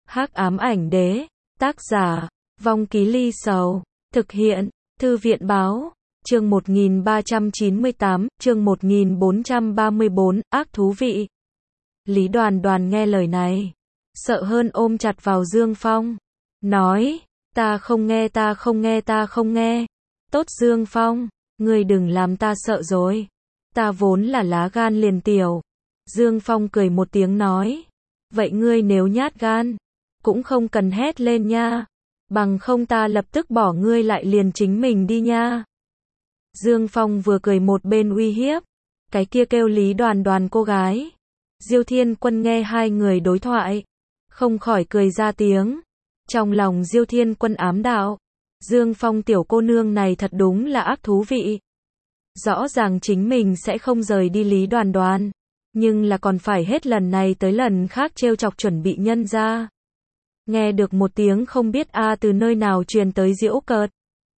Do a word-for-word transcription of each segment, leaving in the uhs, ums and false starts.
Hắc ám ảnh đế, tác giả, Vong Ký Ly Sầu, thực hiện, Thư viện báo, chương một nghìn ba trăm chín mươi tám, chương một nghìn bốn trăm ba mươi bốn, ác thú vị. Lý Đoàn Đoàn nghe lời này, sợ hơn ôm chặt vào Dương Phong, nói, ta không nghe ta không nghe ta không nghe. Tốt Dương Phong, ngươi đừng làm ta sợ rồi, ta vốn là lá gan liền tiểu. Dương Phong cười một tiếng nói, vậy ngươi nếu nhát gan, cũng không cần hét lên nha, bằng không ta lập tức bỏ ngươi lại liền chính mình đi nha. Dương Phong vừa cười một bên uy hiếp, cái kia kêu Lý Đoàn Đoàn cô gái. Diêu Thiên Quân nghe hai người đối thoại, không khỏi cười ra tiếng. Trong lòng Diêu Thiên Quân ám đạo, Dương Phong tiểu cô nương này thật đúng là ác thú vị. Rõ ràng chính mình sẽ không rời đi Lý Đoàn Đoàn, nhưng là còn phải hết lần này tới lần khác trêu chọc chuẩn bị nhân ra. Nghe được một tiếng không biết a từ nơi nào truyền tới giễu cợt.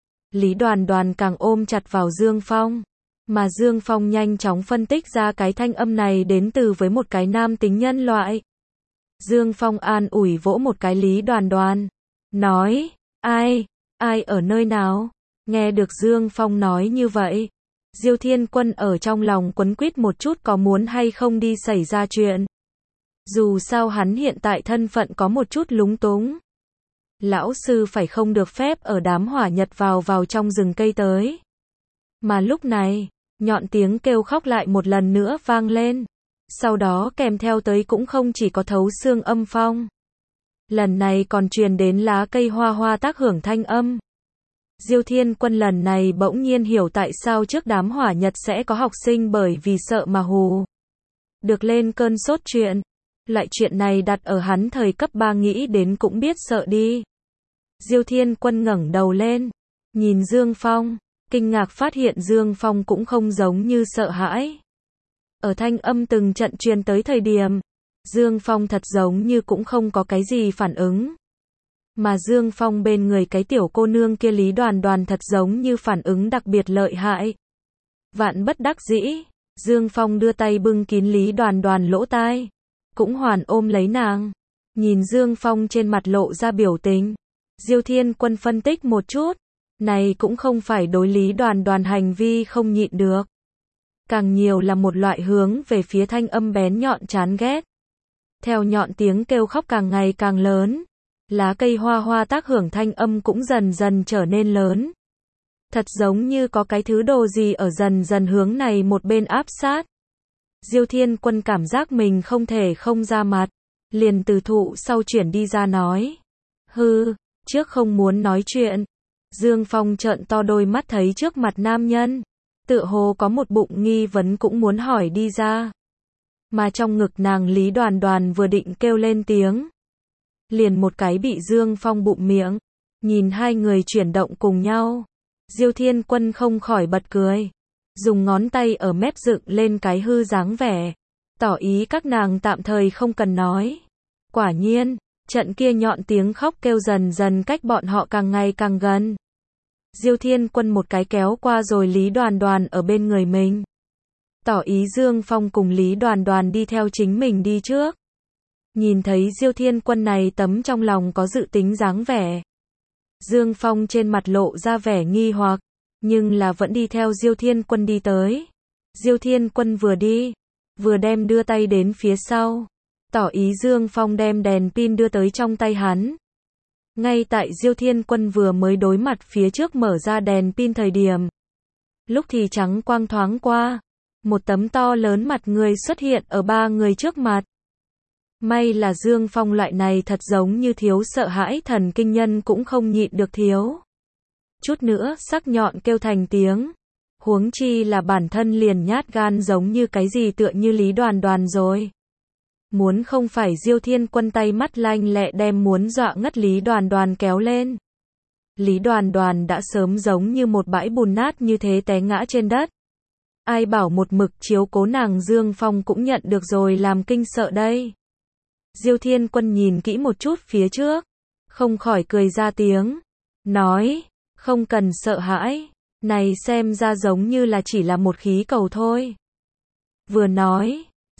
Lý Đoàn Đoàn càng ôm chặt vào Dương Phong, mà Dương Phong nhanh chóng phân tích ra cái thanh âm này đến từ với một cái nam tính nhân loại. Dương Phong an ủi vỗ một cái Lý Đoàn Đoàn, nói, ai, ai ở nơi nào? Nghe được Dương Phong nói như vậy, Diêu Thiên Quân ở trong lòng quấn quýt một chút có muốn hay không đi xảy ra chuyện. Dù sao hắn hiện tại thân phận có một chút lúng túng. Lão sư phải không được phép ở đám hỏa nhật vào vào trong rừng cây tới. Mà lúc này, nhọn tiếng kêu khóc lại một lần nữa vang lên. Sau đó kèm theo tới cũng không chỉ có thấu xương âm phong. Lần này còn truyền đến lá cây hoa hoa tác hưởng thanh âm. Diêu Thiên Quân lần này bỗng nhiên hiểu tại sao trước đám hỏa nhật sẽ có học sinh bởi vì sợ mà hù được lên cơn sốt chuyện. Loại chuyện này đặt ở hắn thời cấp ba nghĩ đến cũng biết sợ đi. Diêu Thiên Quân ngẩng đầu lên, nhìn Dương Phong, kinh ngạc phát hiện Dương Phong cũng không giống như sợ hãi. Ở thanh âm từng trận truyền tới thời điểm, Dương Phong thật giống như cũng không có cái gì phản ứng. Mà Dương Phong bên người cái tiểu cô nương kia Lý Đoàn Đoàn thật giống như phản ứng đặc biệt lợi hại. Vạn bất đắc dĩ, Dương Phong đưa tay bưng kín Lý Đoàn Đoàn lỗ tai, cũng hoàn ôm lấy nàng. Nhìn Dương Phong trên mặt lộ ra biểu tình, Diêu Thiên Quân phân tích một chút, này cũng không phải đối Lý Đoàn Đoàn hành vi không nhịn được. Càng nhiều là một loại hướng về phía thanh âm bén nhọn chán ghét. Theo nhọn tiếng kêu khóc càng ngày càng lớn, lá cây hoa hoa tác hưởng thanh âm cũng dần dần trở nên lớn. Thật giống như có cái thứ đồ gì ở dần dần hướng này một bên áp sát. Diêu Thiên Quân cảm giác mình không thể không ra mặt, liền từ thụ sau chuyển đi ra nói. Hư, trước không muốn nói chuyện. Dương Phong trợn to đôi mắt thấy trước mặt nam nhân, tựa hồ có một bụng nghi vấn cũng muốn hỏi đi ra. Mà trong ngực nàng Lý Đoàn Đoàn vừa định kêu lên tiếng, liền một cái bị Dương Phong bụng miệng. Nhìn hai người chuyển động cùng nhau, Diêu Thiên Quân không khỏi bật cười, dùng ngón tay ở mép dựng lên cái hư dáng vẻ, tỏ ý các nàng tạm thời không cần nói. Quả nhiên, trận kia nhọn tiếng khóc kêu dần dần cách bọn họ càng ngày càng gần. Diêu Thiên Quân một cái kéo qua rồi Lý Đoàn Đoàn ở bên người mình, tỏ ý Dương Phong cùng Lý Đoàn Đoàn đi theo chính mình đi trước. Nhìn thấy Diêu Thiên Quân này tấm trong lòng có dự tính dáng vẻ, Dương Phong trên mặt lộ ra vẻ nghi hoặc, nhưng là vẫn đi theo Diêu Thiên Quân đi tới. Diêu Thiên Quân vừa đi, vừa đem đưa tay đến phía sau, tỏ ý Dương Phong đem đèn pin đưa tới trong tay hắn. Ngay tại Diêu Thiên Quân vừa mới đối mặt phía trước mở ra đèn pin thời điểm, lúc thì trắng quang thoáng qua, một tấm to lớn mặt người xuất hiện ở ba người trước mặt. May là Dương Phong loại này thật giống như thiếu sợ hãi thần kinh nhân cũng không nhịn được thiếu chút nữa sắc nhọn kêu thành tiếng. Huống chi là bản thân liền nhát gan giống như cái gì tựa như Lý Đoàn Đoàn rồi. Muốn không phải Diêu Thiên Quân tay mắt lanh lẹ đem muốn dọa ngất Lý Đoàn Đoàn kéo lên, Lý Đoàn Đoàn đã sớm giống như một bãi bùn nát như thế té ngã trên đất. Ai bảo một mực chiếu cố nàng Dương Phong cũng nhận được rồi làm kinh sợ đây. Diêu Thiên Quân nhìn kỹ một chút phía trước, không khỏi cười ra tiếng, nói, không cần sợ hãi, này xem ra giống như là chỉ là một khí cầu thôi. Vừa nói,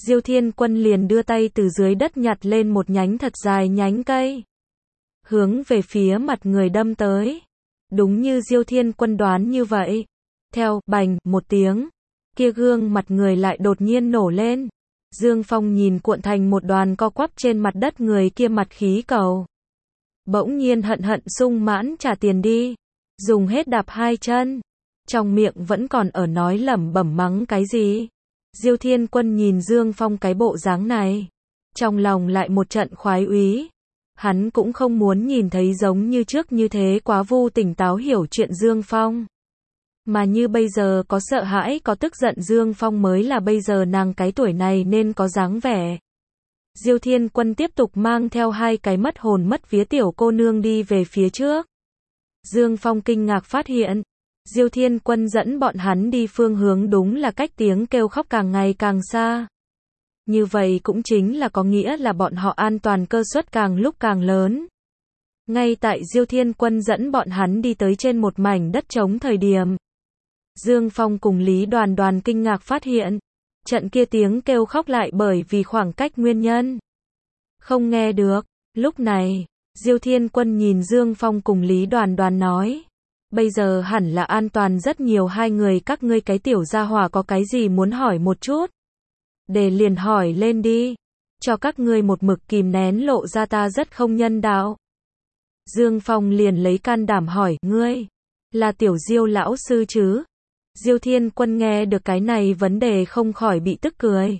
Diêu Thiên Quân liền đưa tay từ dưới đất nhặt lên một nhánh thật dài nhánh cây, hướng về phía mặt người đâm tới. Đúng như Diêu Thiên Quân đoán như vậy. Theo, bành, một tiếng, kia gương mặt người lại đột nhiên nổ lên. Dương Phong nhìn cuộn thành một đoàn co quắp trên mặt đất người kia mặt khí cầu. Bỗng nhiên hận hận sung mãn trả tiền đi. Dùng hết đạp hai chân. Trong miệng vẫn còn ở nói lẩm bẩm mắng cái gì. Diêu Thiên Quân nhìn Dương Phong cái bộ dáng này. Trong lòng lại một trận khoái úy. Hắn cũng không muốn nhìn thấy giống như trước như thế quá vu tỉnh táo hiểu chuyện Dương Phong. Mà như bây giờ có sợ hãi có tức giận Dương Phong mới là bây giờ nàng cái tuổi này nên có dáng vẻ. Diêu Thiên Quân tiếp tục mang theo hai cái mất hồn mất vía tiểu cô nương đi về phía trước. Dương Phong kinh ngạc phát hiện, Diêu Thiên Quân dẫn bọn hắn đi phương hướng đúng là cách tiếng kêu khóc càng ngày càng xa. Như vậy cũng chính là có nghĩa là bọn họ an toàn cơ suất càng lúc càng lớn. Ngay tại Diêu Thiên Quân dẫn bọn hắn đi tới trên một mảnh đất trống thời điểm, Dương Phong cùng Lý Đoàn Đoàn kinh ngạc phát hiện, trận kia tiếng kêu khóc lại bởi vì khoảng cách nguyên nhân không nghe được. Lúc này, Diêu Thiên Quân nhìn Dương Phong cùng Lý Đoàn Đoàn nói, bây giờ hẳn là an toàn rất nhiều, hai người các ngươi cái tiểu gia hỏa có cái gì muốn hỏi một chút, để liền hỏi lên đi, cho các ngươi một mực kìm nén lộ ra ta rất không nhân đạo. Dương Phong liền lấy can đảm hỏi, ngươi là tiểu Diêu lão sư chứ? Diêu Thiên Quân nghe được cái này vấn đề không khỏi bị tức cười.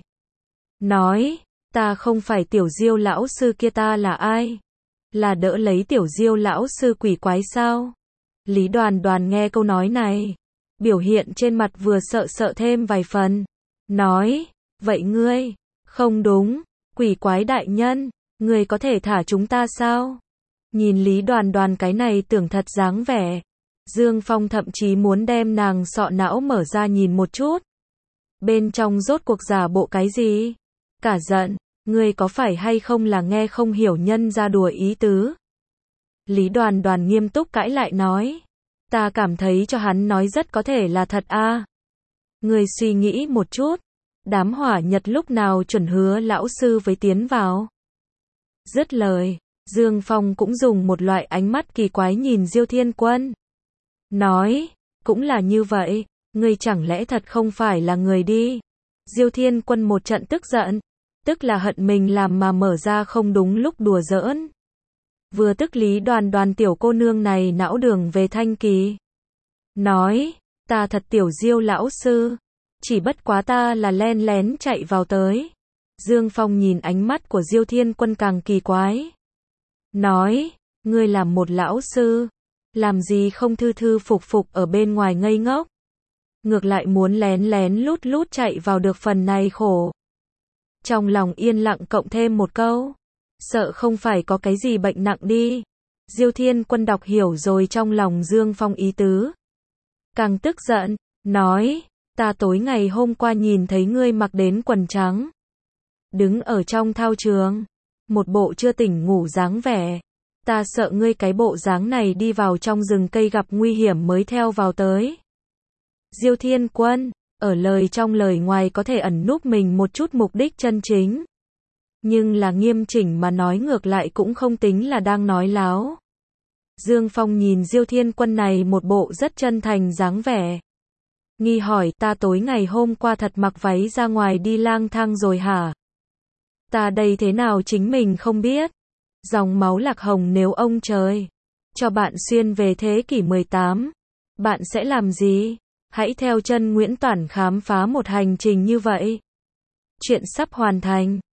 Nói, ta không phải tiểu Diêu lão sư kia, ta là ai? Là đỡ lấy tiểu Diêu lão sư quỷ quái sao? Lý Đoàn Đoàn nghe câu nói này, biểu hiện trên mặt vừa sợ sợ thêm vài phần. Nói, vậy ngươi, không đúng, quỷ quái đại nhân, ngươi có thể thả chúng ta sao? Nhìn Lý Đoàn Đoàn cái này tưởng thật dáng vẻ, Dương Phong thậm chí muốn đem nàng sọ não mở ra nhìn một chút. Bên trong rốt cuộc giả bộ cái gì? Cả giận, ngươi có phải hay không là nghe không hiểu nhân ra đùa ý tứ? Lý Đoàn Đoàn nghiêm túc cãi lại nói, ta cảm thấy cho hắn nói rất có thể là thật a. À. Ngươi suy nghĩ một chút, đám hỏa nhật lúc nào chuẩn hứa lão sư với tiến vào? Dứt lời, Dương Phong cũng dùng một loại ánh mắt kỳ quái nhìn Diêu Thiên Quân. Nói, cũng là như vậy, ngươi chẳng lẽ thật không phải là người đi? Diêu Thiên Quân một trận tức giận, tức là hận mình làm mà mở ra không đúng lúc đùa giỡn. Vừa tức Lý Đoàn Đoàn tiểu cô nương này não đường về thanh kỳ. Nói, ta thật tiểu Diêu lão sư, chỉ bất quá ta là len lén chạy vào tới. Dương Phong nhìn ánh mắt của Diêu Thiên Quân càng kỳ quái. Nói, ngươi làm một lão sư, làm gì không thư thư phục phục ở bên ngoài ngây ngốc, ngược lại muốn lén lén lút lút chạy vào được phần này khổ. Trong lòng yên lặng cộng thêm một câu, sợ không phải có cái gì bệnh nặng đi. Diêu Thiên Quân đọc hiểu rồi trong lòng Dương Phong ý tứ, càng tức giận, nói, ta tối ngày hôm qua nhìn thấy ngươi mặc đến quần trắng, đứng ở trong thao trường, một bộ chưa tỉnh ngủ dáng vẻ. Ta sợ ngươi cái bộ dáng này đi vào trong rừng cây gặp nguy hiểm mới theo vào tới. Diêu Thiên Quân, ở lời trong lời ngoài có thể ẩn núp mình một chút mục đích chân chính. Nhưng là nghiêm chỉnh mà nói ngược lại cũng không tính là đang nói láo. Dương Phong nhìn Diêu Thiên Quân này một bộ rất chân thành dáng vẻ. Nghi hỏi, ta tối ngày hôm qua thật mặc váy ra ngoài đi lang thang rồi hả? Ta đây thế nào chính mình không biết. Dòng máu lạc hồng nếu ông trời cho bạn xuyên về thế kỷ mười tám, bạn sẽ làm gì? Hãy theo chân Nguyễn Toản khám phá một hành trình như vậy. Chuyện sắp hoàn thành.